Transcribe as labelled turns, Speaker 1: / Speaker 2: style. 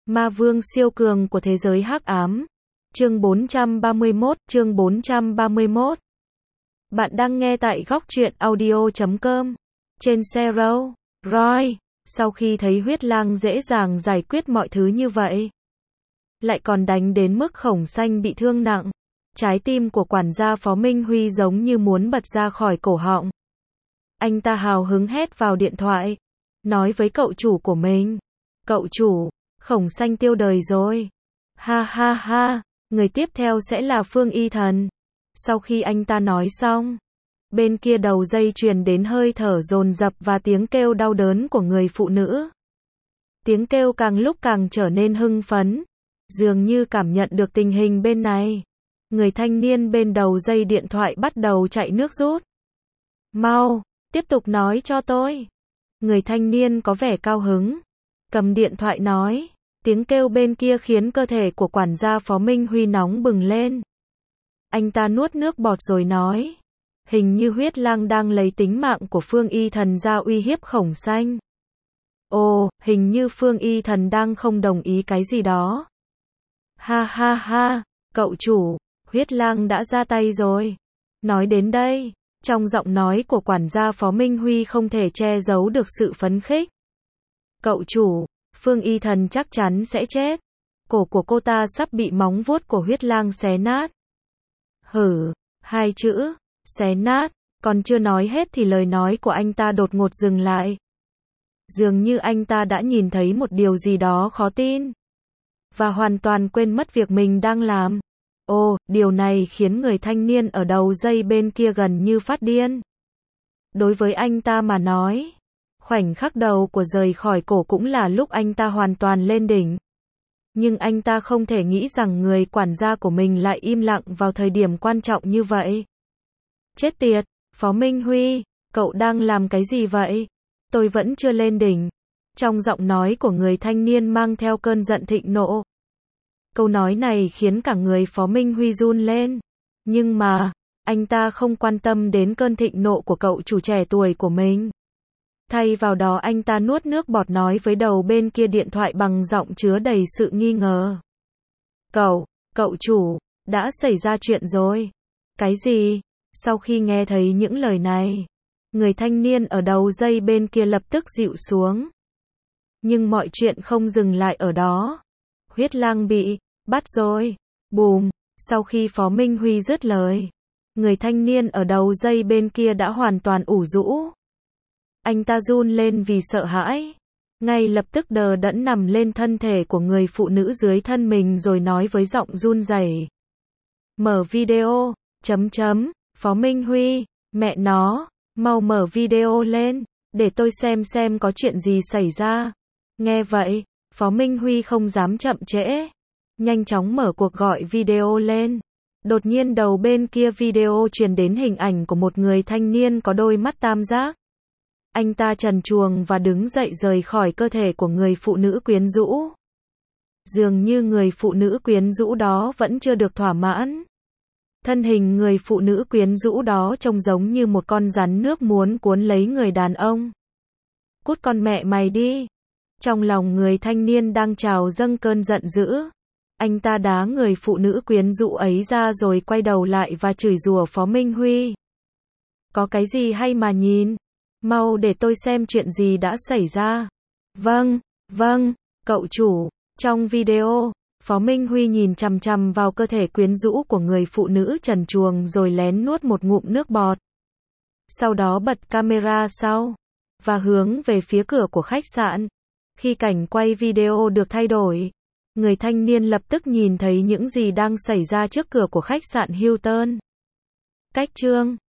Speaker 1: Ma vương siêu cường của thế giới hắc ám. Chương 431. Bạn đang nghe tại góc truyện audio.com. Trên xe Roy, sau khi thấy huyết lang dễ dàng giải quyết mọi thứ như vậy, lại còn đánh đến mức Khổng Xanh bị thương nặng, trái tim của quản gia Phó Minh Huy giống như muốn bật ra khỏi cổ họng. Anh ta hào hứng hét vào điện thoại, nói với cậu chủ của mình: "Cậu chủ, Khổng Xanh tiêu đời rồi. Ha ha ha, người tiếp theo sẽ là Phương Y Thần." Sau khi anh ta nói xong, bên kia đầu dây truyền đến hơi thở dồn dập và tiếng kêu đau đớn của người phụ nữ. Tiếng kêu càng lúc càng trở nên hưng phấn, dường như cảm nhận được tình hình bên này. Người thanh niên bên đầu dây điện thoại bắt đầu chạy nước rút. "Mau, tiếp tục nói cho tôi." Người thanh niên có vẻ cao hứng, cầm điện thoại nói. Tiếng kêu bên kia khiến cơ thể của quản gia Phó Minh Huy nóng bừng lên. Anh ta nuốt nước bọt rồi nói: "Hình như huyết lang đang lấy tính mạng của Phương Y Thần ra uy hiếp Khổng Xanh." "Ồ, hình như Phương Y Thần đang không đồng ý cái gì đó." "Ha ha ha, cậu chủ, huyết lang đã ra tay rồi." Nói đến đây, trong giọng nói của quản gia Phó Minh Huy không thể che giấu được sự phấn khích. "Cậu chủ, Phương Y Thần chắc chắn sẽ chết. Cổ của cô ta sắp bị móng vuốt của huyết lang xé nát." "Hử?" Hai chữ xé nát còn chưa nói hết thì lời nói của anh ta đột ngột dừng lại. Dường như anh ta đã nhìn thấy một điều gì đó khó tin, và hoàn toàn quên mất việc mình đang làm. Ồ, điều này khiến người thanh niên ở đầu dây bên kia gần như phát điên. Đối với anh ta mà nói, khoảnh khắc đầu của rời khỏi cổ cũng là lúc anh ta hoàn toàn lên đỉnh. Nhưng anh ta không thể nghĩ rằng người quản gia của mình lại im lặng vào thời điểm quan trọng như vậy. Chết tiệt, Phó Minh Huy, cậu đang làm cái gì vậy? Tôi vẫn chưa lên đỉnh. Trong giọng nói của người thanh niên mang theo cơn giận thịnh nộ. Câu nói này khiến cả người Phó Minh Huy run lên. Nhưng mà, anh ta không quan tâm đến cơn thịnh nộ của cậu chủ trẻ tuổi của mình. Thay vào đó anh ta nuốt nước bọt nói với đầu bên kia điện thoại bằng giọng chứa đầy sự nghi ngờ. Cậu chủ, đã xảy ra chuyện rồi." "Cái gì?" Sau khi nghe thấy những lời này, người thanh niên ở đầu dây bên kia lập tức dịu xuống. Nhưng mọi chuyện không dừng lại ở đó. "Huyết lang bị bắt rồi." Bùm, sau khi Phó Minh Huy dứt lời, người thanh niên ở đầu dây bên kia đã hoàn toàn ủ rũ. Anh ta run lên vì sợ hãi, ngay lập tức đờ đẫn nằm lên thân thể của người phụ nữ dưới thân mình rồi nói với giọng run rẩy: "Mở video, Phó Minh Huy, mẹ nó, mau mở video lên, để tôi xem có chuyện gì xảy ra." Nghe vậy, Phó Minh Huy không dám chậm trễ, nhanh chóng mở cuộc gọi video lên. Đột nhiên đầu bên kia video truyền đến hình ảnh của một người thanh niên có đôi mắt tam giác. Anh ta trần truồng và đứng dậy rời khỏi cơ thể của người phụ nữ quyến rũ. Dường như người phụ nữ quyến rũ đó vẫn chưa được thỏa mãn. Thân hình người phụ nữ quyến rũ đó trông giống như một con rắn nước muốn cuốn lấy người đàn ông. "Cút con mẹ mày đi." Trong lòng người thanh niên đang trào dâng cơn giận dữ. Anh ta đá người phụ nữ quyến rũ ấy ra rồi quay đầu lại và chửi rủa Phó Minh Huy. "Có cái gì hay mà nhìn? Mau để tôi xem chuyện gì đã xảy ra." Vâng, cậu chủ." Trong video, Phó Minh Huy nhìn chằm chằm vào cơ thể quyến rũ của người phụ nữ trần truồng rồi lén nuốt một ngụm nước bọt. Sau đó bật camera sau, và hướng về phía cửa của khách sạn. Khi cảnh quay video được thay đổi, người thanh niên lập tức nhìn thấy những gì đang xảy ra trước cửa của khách sạn Hilton. Cách chương